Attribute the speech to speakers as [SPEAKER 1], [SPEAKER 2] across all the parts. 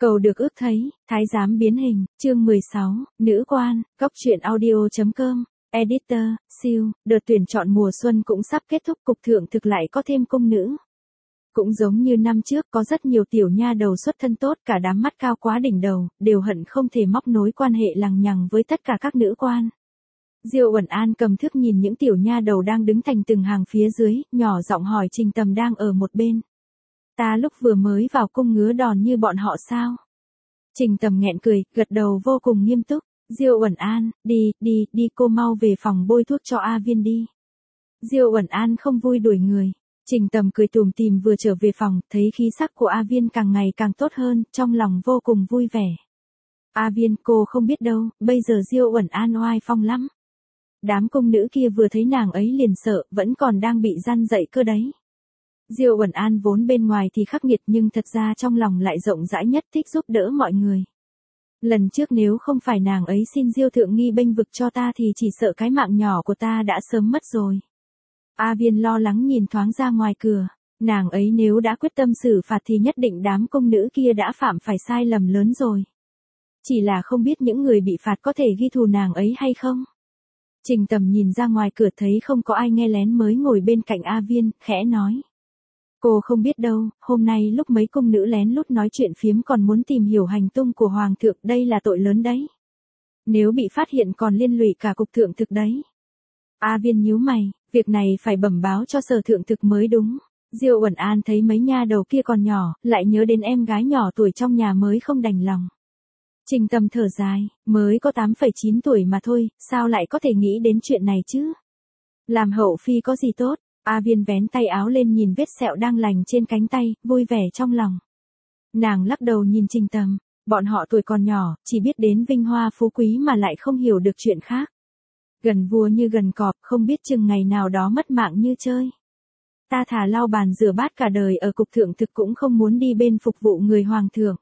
[SPEAKER 1] Cầu được ước thấy, thái giám biến hình, chương 16, nữ quan, góc truyện audio.com, editor, siêu, đợt tuyển chọn mùa xuân cũng sắp kết thúc, cục thượng thực lại có thêm công nữ. Cũng giống như năm trước có rất nhiều tiểu nha đầu xuất thân tốt, cả đám mắt cao quá đỉnh đầu, đều hận không thể móc nối quan hệ lằng nhằng với tất cả các nữ quan. Diêu Uẩn An cầm thước nhìn những tiểu nha đầu đang đứng thành từng hàng phía dưới, nhỏ giọng hỏi Trình Tầm đang ở một bên. Ta lúc vừa mới vào cung ngứa đòn như bọn họ sao? Trình Tầm nghẹn cười, gật đầu vô cùng nghiêm túc. Diêu Uẩn An, đi cô mau về phòng bôi thuốc cho A Viên đi. Diêu Uẩn An không vui đuổi người. Trình Tầm cười tủm tỉm vừa trở về phòng, thấy khí sắc của A Viên càng ngày càng tốt hơn, trong lòng vô cùng vui vẻ. A Viên, cô không biết đâu, bây giờ Diêu Uẩn An oai phong lắm. Đám công nữ kia vừa thấy nàng ấy liền sợ, vẫn còn đang bị gian dậy cơ đấy. Diêu Uẩn An vốn bên ngoài thì khắc nghiệt nhưng thật ra trong lòng lại rộng rãi nhất, thích giúp đỡ mọi người. Lần trước nếu không phải nàng ấy xin Diêu Thượng Nghi bênh vực cho ta thì chỉ sợ cái mạng nhỏ của ta đã sớm mất rồi. A Viên lo lắng nhìn thoáng ra ngoài cửa, nàng ấy nếu đã quyết tâm xử phạt thì nhất định đám công nữ kia đã phạm phải sai lầm lớn rồi. Chỉ là không biết những người bị phạt có thể ghi thù nàng ấy hay không. Trình Tầm nhìn ra ngoài cửa thấy không có ai nghe lén mới ngồi bên cạnh A Viên, khẽ nói. Cô không biết đâu, hôm nay lúc mấy cung nữ lén lút nói chuyện phiếm còn muốn tìm hiểu hành tung của Hoàng thượng, đây là tội lớn đấy. Nếu bị phát hiện còn liên lụy cả cục thượng thực đấy. A Viên nhíu mày, việc này phải bẩm báo cho sở thượng thực mới đúng. Diêu Uẩn An thấy mấy nha đầu kia còn nhỏ, lại nhớ đến em gái nhỏ tuổi trong nhà mới không đành lòng. Trình Tầm thở dài, mới có 8,9 tuổi mà thôi, sao lại có thể nghĩ đến chuyện này chứ? Làm hậu phi có gì tốt? A Viên vén tay áo lên nhìn vết sẹo đang lành trên cánh tay, vui vẻ trong lòng. Nàng lắc đầu nhìn Trình Tầm, bọn họ tuổi còn nhỏ, chỉ biết đến vinh hoa phú quý mà lại không hiểu được chuyện khác. Gần vua như gần cọp, không biết chừng ngày nào đó mất mạng như chơi. Ta thà lau bàn rửa bát cả đời ở cục thượng thực cũng không muốn đi bên phục vụ người hoàng thượng.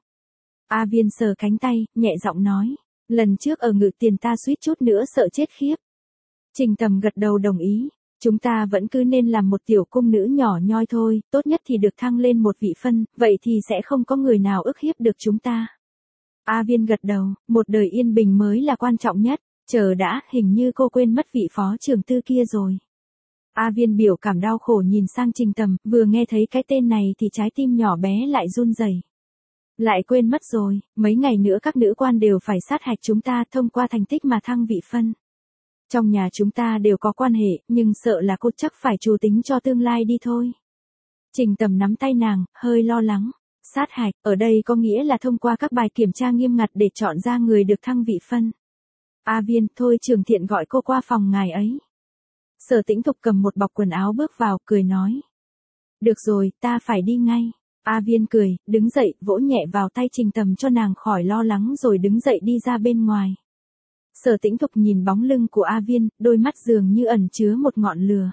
[SPEAKER 1] A Viên sờ cánh tay, nhẹ giọng nói, lần trước ở Ngự Tiền ta suýt chút nữa sợ chết khiếp. Trình Tầm gật đầu đồng ý. Chúng ta vẫn cứ nên làm một tiểu cung nữ nhỏ nhoi thôi, tốt nhất thì được thăng lên một vị phân, vậy thì sẽ không có người nào ức hiếp được chúng ta. A Viên gật đầu, một đời yên bình mới là quan trọng nhất, chờ đã, hình như cô quên mất vị phó trưởng tư kia rồi. A Viên biểu cảm đau khổ nhìn sang Trình Tầm, vừa nghe thấy cái tên này thì trái tim nhỏ bé lại run rẩy. Lại quên mất rồi, mấy ngày nữa các nữ quan đều phải sát hạch chúng ta thông qua thành tích mà thăng vị phân. Trong nhà chúng ta đều có quan hệ, nhưng sợ là cô chắc phải chủ tính cho tương lai đi thôi. Trình Tầm nắm tay nàng, hơi lo lắng. Sát hạch, ở đây có nghĩa là thông qua các bài kiểm tra nghiêm ngặt để chọn ra người được thăng vị phân. A Viên, thôi Trường Thiện gọi cô qua phòng ngài ấy. Sở Tĩnh Thục cầm một bọc quần áo bước vào, cười nói. Được rồi, ta phải đi ngay. A Viên cười, đứng dậy, vỗ nhẹ vào tay Trình Tầm cho nàng khỏi lo lắng rồi đứng dậy đi ra bên ngoài. Sở Tĩnh Thục nhìn bóng lưng của A Viên, đôi mắt dường như ẩn chứa một ngọn lửa.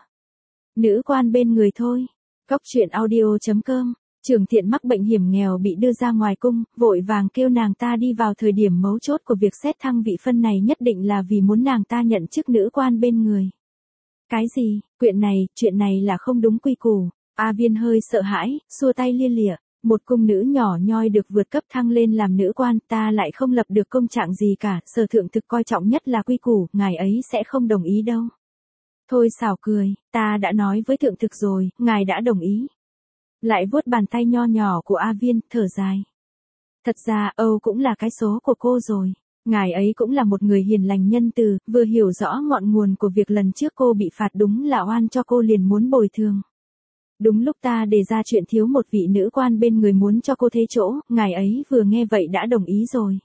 [SPEAKER 1] Nữ quan bên người thôi. Góc truyện audio.com, Trường Thiện mắc bệnh hiểm nghèo bị đưa ra ngoài cung, vội vàng kêu nàng ta đi vào thời điểm mấu chốt của việc xét thăng vị phân này, nhất định là vì muốn nàng ta nhận chức nữ quan bên người. Cái gì, chuyện này là không đúng quy củ. A Viên hơi sợ hãi, xua tay lia lịa. Một cung nữ nhỏ nhoi được vượt cấp thăng lên làm nữ quan, ta lại không lập được công trạng gì cả, sở thượng thực coi trọng nhất là quy củ, ngài ấy sẽ không đồng ý đâu. Thôi xảo cười, ta đã nói với thượng thực rồi, ngài đã đồng ý. Lại vuốt bàn tay nho nhỏ của A Viên, thở dài. Thật ra, Âu cũng là cái số của cô rồi. Ngài ấy cũng là một người hiền lành nhân từ, vừa hiểu rõ ngọn nguồn của việc lần trước cô bị phạt đúng là oan cho cô liền muốn bồi thường. Đúng lúc ta đề ra chuyện thiếu một vị nữ quan bên người muốn cho cô thế chỗ, ngài ấy vừa nghe vậy đã đồng ý rồi.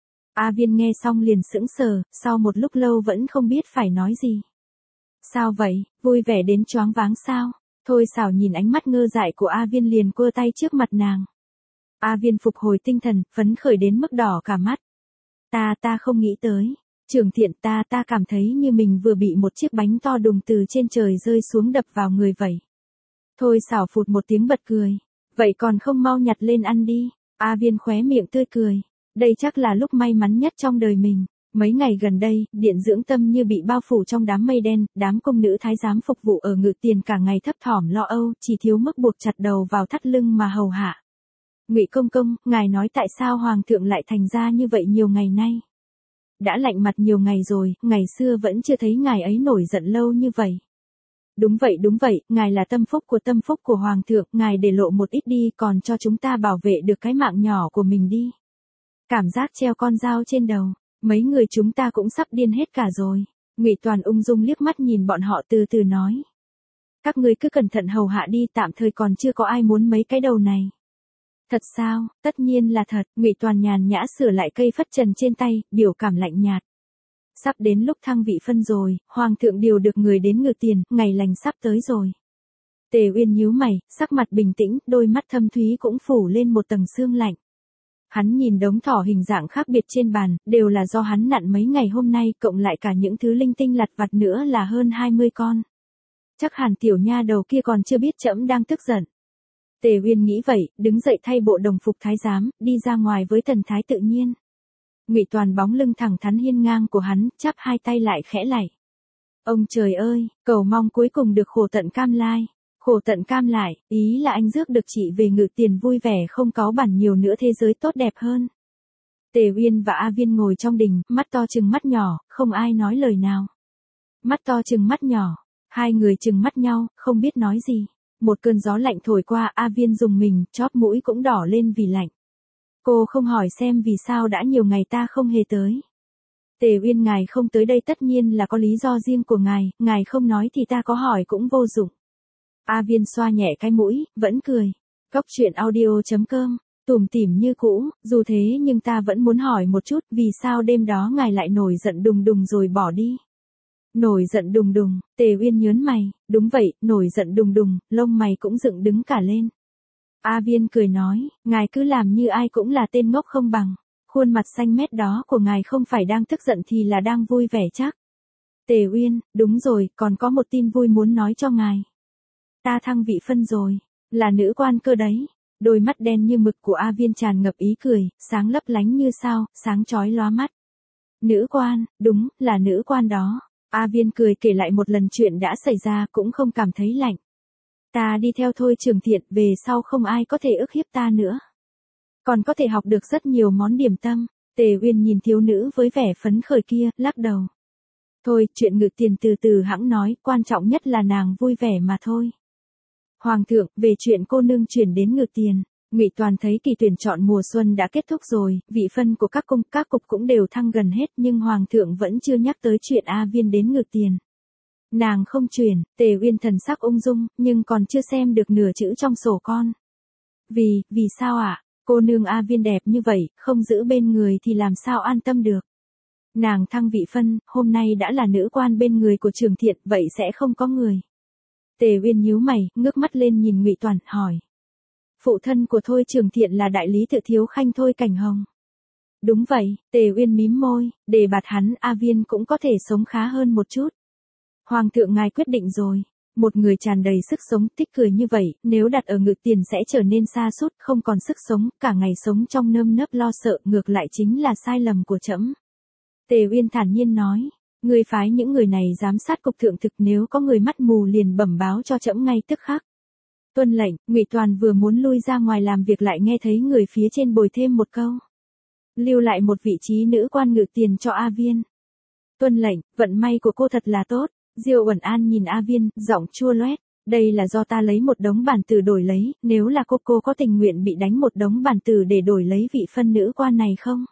[SPEAKER 1] A Viên nghe xong liền sững sờ, sau một lúc lâu vẫn không biết phải nói gì. Sao vậy, vui vẻ đến choáng váng sao? Thôi xảo nhìn ánh mắt ngơ dại của A Viên liền quơ tay trước mặt nàng. A Viên phục hồi tinh thần, phấn khởi đến mức đỏ cả mắt. Ta không nghĩ tới. Trường Thiện, ta cảm thấy như mình vừa bị một chiếc bánh to đùng từ trên trời rơi xuống đập vào người vậy. Thôi xảo phụt một tiếng bật cười. Vậy còn không mau nhặt lên ăn đi. A Viên khóe miệng tươi cười. Đây chắc là lúc may mắn nhất trong đời mình. Mấy ngày gần đây, điện dưỡng tâm như bị bao phủ trong đám mây đen, đám công nữ thái giám phục vụ ở Ngự Tiền cả ngày thấp thỏm lo âu, chỉ thiếu mức buộc chặt đầu vào thắt lưng mà hầu hạ. Ngụy công công, ngài nói tại sao hoàng thượng lại thành ra như vậy nhiều ngày nay? Đã lạnh mặt nhiều ngày rồi, ngày xưa vẫn chưa thấy ngài ấy nổi giận lâu như vậy. Đúng vậy, ngài là tâm phúc của hoàng thượng, ngài để lộ một ít đi, còn cho chúng ta bảo vệ được cái mạng nhỏ của mình đi. Cảm giác treo con dao trên đầu, mấy người chúng ta cũng sắp điên hết cả rồi. Ngụy Toàn ung dung liếc mắt nhìn bọn họ từ từ nói. Các ngươi cứ cẩn thận hầu hạ đi, tạm thời còn chưa có ai muốn mấy cái đầu này. Thật sao? Tất nhiên là thật. Ngụy Toàn nhàn nhã sửa lại cây phất trần trên tay, biểu cảm lạnh nhạt. Sắp đến lúc thăng vị phân rồi, hoàng thượng điều được người đến Ngự Tiền, ngày lành sắp tới rồi. Tề Uyên nhíu mày, sắc mặt bình tĩnh, đôi mắt thâm thúy cũng phủ lên một tầng sương lạnh. Hắn nhìn đống thỏ hình dạng khác biệt trên bàn, đều là do hắn nặn mấy ngày hôm nay, cộng lại cả những thứ linh tinh lặt vặt nữa là hơn 20 con. Chắc hẳn tiểu nha đầu kia còn chưa biết trẫm đang tức giận. Tề Uyên nghĩ vậy, đứng dậy thay bộ đồng phục thái giám, đi ra ngoài với thần thái tự nhiên. Ngụy Toàn bóng lưng thẳng thắn hiên ngang của hắn, chắp hai tay lại khẽ lạy. Ông trời ơi, cầu mong cuối cùng được khổ tận cam lai. Khổ tận cam lại, ý là anh rước được chị về Ngự Tiền vui vẻ không cáu bẳn nhiều nữa, thế giới tốt đẹp hơn. Tề Uyên và A Viên ngồi trong đình, mắt to chừng mắt nhỏ, không ai nói lời nào. Mắt to chừng mắt nhỏ, hai người chừng mắt nhau, không biết nói gì. Một cơn gió lạnh thổi qua, A Viên rùng mình, chóp mũi cũng đỏ lên vì lạnh. Cô không hỏi xem vì sao đã nhiều ngày ta không hề tới. Tề Uyên, ngài không tới đây tất nhiên là có lý do riêng của ngài không nói thì ta có hỏi cũng vô dụng. A Viên xoa nhẹ cái mũi, vẫn cười. Cóc truyện audio.com, tủm tỉm như cũ, dù thế nhưng ta vẫn muốn hỏi một chút, vì sao đêm đó ngài lại nổi giận đùng đùng rồi bỏ đi? Nổi giận đùng đùng, Tề Uyên nhớn mày, đúng vậy, nổi giận đùng đùng, lông mày cũng dựng đứng cả lên. A Viên cười nói, ngài cứ làm như ai cũng là tên ngốc không bằng. Khuôn mặt xanh mét đó của ngài không phải đang tức giận thì là đang vui vẻ chắc. Tề Uyên, đúng rồi, còn có một tin vui muốn nói cho ngài. Ta thăng vị phân rồi, là nữ quan cơ đấy. Đôi mắt đen như mực của A Viên tràn ngập ý cười, sáng lấp lánh như sao, sáng chói lóa mắt. Nữ quan, đúng, là nữ quan đó. A Viên cười kể lại một lần chuyện đã xảy ra, cũng không cảm thấy lạnh. Ta đi theo Thôi Trường Thiện, về sau không ai có thể ức hiếp ta nữa. Còn có thể học được rất nhiều món điểm tâm. Tề Uyên nhìn thiếu nữ với vẻ phấn khởi kia, lắc đầu. Thôi, chuyện Ngự Tiền từ từ hẵng nói, quan trọng nhất là nàng vui vẻ mà thôi. Hoàng thượng, về chuyện cô nương chuyển đến Ngự Tiền, Ngụy Toàn thấy kỳ tuyển chọn mùa xuân đã kết thúc rồi, vị phân của các cung, các cục cũng đều thăng gần hết, nhưng Hoàng thượng vẫn chưa nhắc tới chuyện A Viên đến Ngự Tiền. Nàng không chuyển, Tề Uyên thần sắc ung dung, nhưng còn chưa xem được nửa chữ trong sổ con. Vì sao ạ? Cô nương A Viên đẹp như vậy, không giữ bên người thì làm sao an tâm được. Nàng thăng vị phân, hôm nay đã là nữ quan bên người của Trường Thiện, vậy sẽ không có người. Tề Uyên nhíu mày, ngước mắt lên nhìn Ngụy Toàn, hỏi. Phụ thân của Thôi Trường Thiện là đại lý tự thiếu khanh Thôi Cảnh Hồng. Đúng vậy, Tề Uyên mím môi, đề bạt hắn, A Viên cũng có thể sống khá hơn một chút. Hoàng thượng ngài quyết định rồi. Một người tràn đầy sức sống, tích cười như vậy, nếu đặt ở Ngự Tiền sẽ trở nên sa sút, không còn sức sống, cả ngày sống trong nơm nớp lo sợ, ngược lại chính là sai lầm của trẫm. Tề Uyên thản nhiên nói, ngươi phái những người này giám sát cục thượng thực, nếu có người mắt mù liền bẩm báo cho trẫm ngay tức khắc. Tuân lệnh. Ngụy Toàn vừa muốn lui ra ngoài làm việc lại nghe thấy người phía trên bồi thêm một câu. Lưu lại một vị trí nữ quan Ngự Tiền cho A Viên. Tuân lệnh, vận may của cô thật là tốt. Diêu Uẩn An nhìn A Viên, giọng chua loét. Đây là do ta lấy một đống bản tử đổi lấy, nếu là cô có tình nguyện bị đánh một đống bản tử để đổi lấy vị phân nữ quan này không?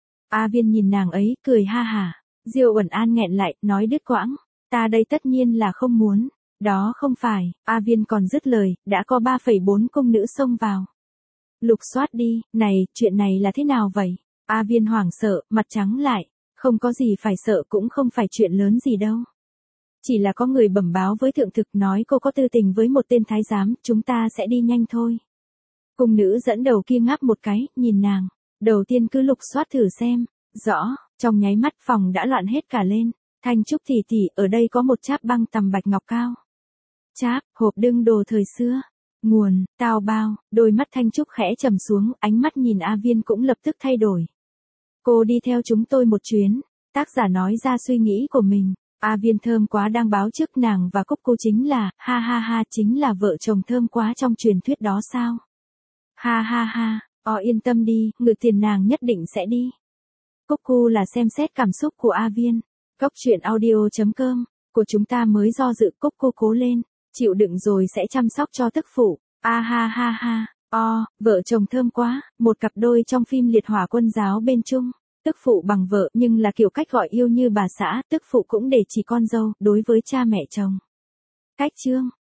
[SPEAKER 1] A Viên nhìn nàng ấy, cười ha hả. Diêu Uẩn An nghẹn lại, nói đứt quãng. Ta đây tất nhiên là không muốn. Đó không phải, A Viên còn dứt lời, đã có 3,4 cung nữ xông vào. Lục soát đi, này, chuyện này là thế nào vậy? A Viên hoảng sợ, mặt trắng lại. Không có gì phải sợ, cũng không phải chuyện lớn gì đâu. Chỉ là có người bẩm báo với thượng thực nói cô có tư tình với một tên thái giám, chúng ta sẽ đi nhanh thôi. Cung nữ dẫn đầu kia ngáp một cái, nhìn nàng. Đầu tiên cứ lục soát thử xem. Rõ, trong nháy mắt phòng đã loạn hết cả lên. Thanh Trúc tỷ, ở đây có một cháp băng tằm bạch ngọc cao. Cháp, hộp đựng đồ thời xưa. Nguồn, tao bao, đôi mắt Thanh Trúc khẽ trầm xuống, ánh mắt nhìn A Viên cũng lập tức thay đổi. Cô đi theo chúng tôi một chuyến. Tác giả nói ra suy nghĩ của mình. A Viên thơm quá đang báo trước, nàng và Cúc cô chính là, ha, chính là vợ chồng thơm quá trong truyền thuyết đó sao? Ha ha ha, yên tâm đi, ngự tiền nàng nhất định sẽ đi. Cúc cu là xem xét cảm xúc của A Viên. Cốc truyện audio.com, của chúng ta mới do dự. Cúc cu cố lên, chịu đựng rồi sẽ chăm sóc cho tức phụ. A ha ha ha, vợ chồng thơm quá, một cặp đôi trong phim Liệt Hỏa Quân Giáo bên chung. Tức phụ bằng vợ nhưng là kiểu cách gọi yêu như bà xã, tức phụ cũng để chỉ con dâu, đối với cha mẹ chồng. Cách chương.